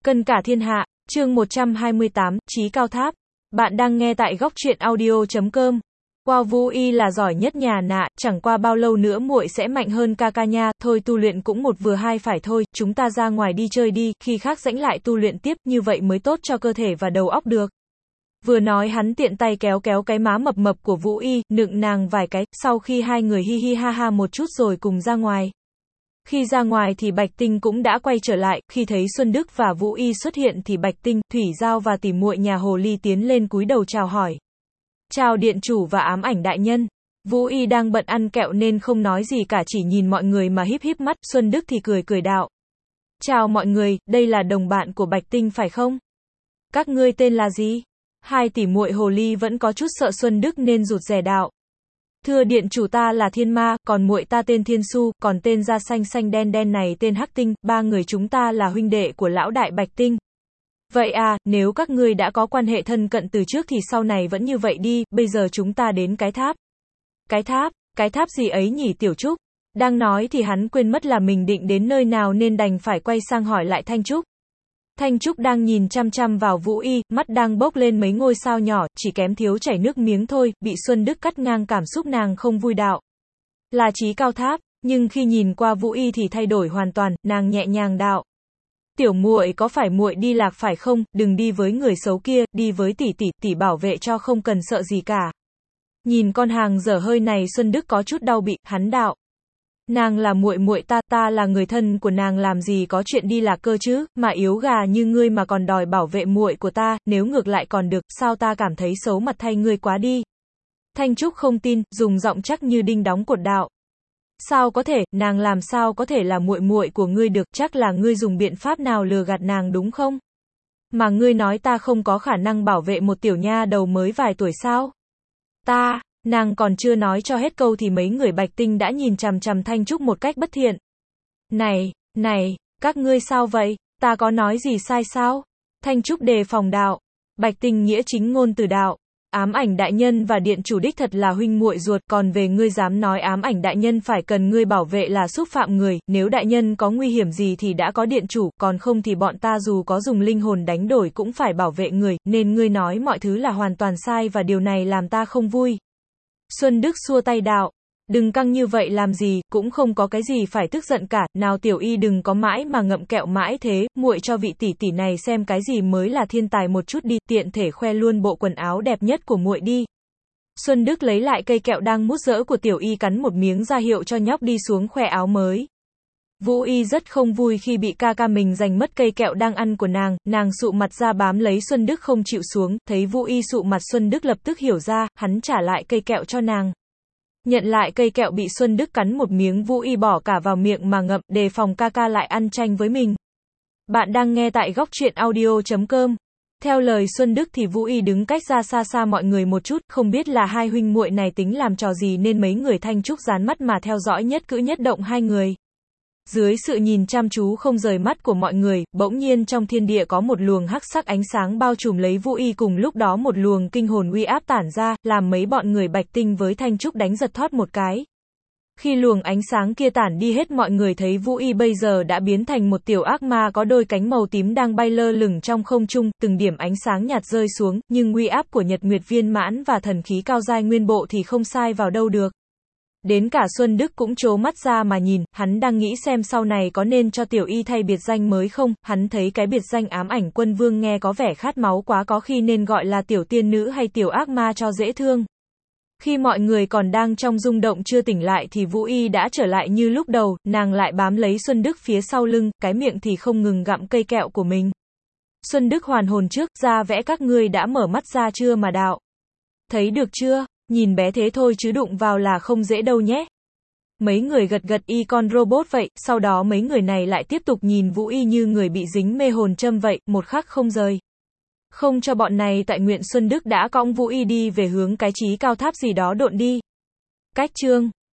Cân cả thiên hạ, chương 128, Chí Cao Tháp. Bạn đang nghe tại góc truyện audio.com. Wow, Vũ Y là giỏi nhất nhà nạ, chẳng qua bao lâu nữa muội sẽ mạnh hơn ca ca nha, thôi tu luyện cũng một vừa hai phải thôi, chúng ta ra ngoài đi chơi đi, khi khác rảnh lại tu luyện tiếp, như vậy mới tốt cho cơ thể và đầu óc được. Vừa nói hắn tiện tay kéo kéo cái má mập mập của Vũ Y, nựng nàng vài cái, sau khi hai người hi hi ha ha một chút rồi cùng ra ngoài. Khi ra ngoài thì Bạch Tinh cũng đã quay trở lại, khi thấy Xuân Đức và Vũ Y xuất hiện thì Bạch Tinh, Thủy Giao và tỷ muội nhà Hồ Ly tiến lên cúi đầu chào hỏi. Chào điện chủ và ám ảnh đại nhân. Vũ Y đang bận ăn kẹo nên không nói gì cả, chỉ nhìn mọi người mà híp híp mắt, Xuân Đức thì cười cười đạo. Chào mọi người, đây là đồng bạn của Bạch Tinh phải không? Các ngươi tên là gì? Hai tỷ muội Hồ Ly vẫn có chút sợ Xuân Đức nên rụt rè đạo. Thưa điện chủ, ta là Thiên Ma, còn muội ta tên Thiên Su, còn tên da xanh xanh đen đen này tên Hắc Tinh, ba người chúng ta là huynh đệ của lão đại Bạch Tinh. Vậy à, nếu các ngươi đã có quan hệ thân cận từ trước thì sau này vẫn như vậy đi, bây giờ chúng ta đến cái tháp. Cái tháp gì ấy nhỉ Tiểu Trúc? Đang nói thì hắn quên mất là mình định đến nơi nào nên đành phải quay sang hỏi lại Thanh Trúc. Thanh Trúc đang nhìn chăm chăm vào Vũ Y, mắt đang bốc lên mấy ngôi sao nhỏ, chỉ kém thiếu chảy nước miếng thôi, bị Xuân Đức cắt ngang cảm xúc nàng không vui đạo. Là Chí Cao Tháp, nhưng khi nhìn qua Vũ Y thì thay đổi hoàn toàn, nàng nhẹ nhàng đạo. Tiểu muội có phải muội đi lạc phải không, đừng đi với người xấu kia, đi với tỷ bảo vệ cho không cần sợ gì cả. Nhìn con hàng dở hơi này Xuân Đức có chút đau bị, hắn đạo. Nàng là muội muội ta, ta là người thân của nàng, làm gì có chuyện đi lạc cơ chứ, mà yếu gà như ngươi mà còn đòi bảo vệ muội của ta, nếu ngược lại còn được, sao ta cảm thấy xấu mặt thay ngươi quá đi. Thanh Trúc không tin, dùng giọng chắc như đinh đóng cột đạo. Sao có thể, nàng làm sao có thể là muội muội của ngươi được, chắc là ngươi dùng biện pháp nào lừa gạt nàng đúng không? Mà ngươi nói ta không có khả năng bảo vệ một tiểu nha đầu mới vài tuổi sao? Nàng còn chưa nói cho hết câu thì mấy người Bạch Tinh đã nhìn chằm chằm Thanh Trúc một cách bất thiện. Này, các ngươi sao vậy? Ta có nói gì sai sao? Thanh Trúc đề phòng đạo. Bạch Tinh nghĩa chính ngôn từ đạo. Ám ảnh đại nhân và điện chủ đích thật là huynh muội ruột, còn về ngươi dám nói ám ảnh đại nhân phải cần ngươi bảo vệ là xúc phạm người, nếu đại nhân có nguy hiểm gì thì đã có điện chủ, còn không thì bọn ta dù có dùng linh hồn đánh đổi cũng phải bảo vệ người, nên ngươi nói mọi thứ là hoàn toàn sai và điều này làm ta không vui. Xuân Đức xua tay đạo. Đừng căng như vậy làm gì, cũng không có cái gì phải tức giận cả, nào Tiểu Y đừng có mãi mà ngậm kẹo mãi thế, muội cho vị tỷ tỷ này xem cái gì mới là thiên tài một chút đi, tiện thể khoe luôn bộ quần áo đẹp nhất của muội đi. Xuân Đức lấy lại cây kẹo đang mút dỡ của Tiểu Y cắn một miếng ra hiệu cho nhóc đi xuống khoe áo mới. Vũ Y rất không vui khi bị ca ca mình giành mất cây kẹo đang ăn của nàng sụ mặt ra bám lấy Xuân Đức không chịu xuống, thấy Vũ Y sụ mặt Xuân Đức lập tức hiểu ra, hắn trả lại cây kẹo cho nàng. Nhận lại cây kẹo bị Xuân Đức cắn một miếng Vũ Y bỏ cả vào miệng mà ngậm, đề phòng ca ca lại ăn tranh với mình. Bạn đang nghe tại góc truyện audio.com. Theo lời Xuân Đức thì Vũ Y đứng cách ra xa xa mọi người một chút, không biết là hai huynh muội này tính làm trò gì nên mấy người Thanh Trúc dán mắt mà theo dõi nhất cử nhất động hai người. Dưới sự nhìn chăm chú không rời mắt của mọi người, bỗng nhiên trong thiên địa có một luồng hắc sắc ánh sáng bao trùm lấy Vũ Y, cùng lúc đó một luồng kinh hồn uy áp tản ra, làm mấy bọn người Bạch Tinh với Thanh Trúc đánh giật thót một cái. Khi luồng ánh sáng kia tản đi hết, mọi người thấy Vũ Y bây giờ đã biến thành một tiểu ác ma có đôi cánh màu tím đang bay lơ lửng trong không trung, từng điểm ánh sáng nhạt rơi xuống, nhưng uy áp của Nhật Nguyệt Viên Mãn và thần khí cao giai nguyên bộ thì không sai vào đâu được. Đến cả Xuân Đức cũng trố mắt ra mà nhìn, hắn đang nghĩ xem sau này có nên cho Tiểu Y thay biệt danh mới không, hắn thấy cái biệt danh ám ảnh quân vương nghe có vẻ khát máu quá, có khi nên gọi là tiểu tiên nữ hay tiểu ác ma cho dễ thương. Khi mọi người còn đang trong rung động chưa tỉnh lại thì Vũ Y đã trở lại như lúc đầu, nàng lại bám lấy Xuân Đức phía sau lưng, cái miệng thì không ngừng gặm cây kẹo của mình. Xuân Đức hoàn hồn trước, ra vẽ các ngươi đã mở mắt ra chưa mà đạo. Thấy được chưa? Nhìn bé thế thôi chứ đụng vào là không dễ đâu nhé. Mấy người gật gật y con robot vậy, sau đó mấy người này lại tiếp tục nhìn Vũ Y như người bị dính mê hồn châm vậy, một khắc không rời. Không cho bọn này tại nguyện, Xuân Đức đã cõng Vũ Y đi về hướng cái Chí Cao Tháp gì đó độn đi. Cách chương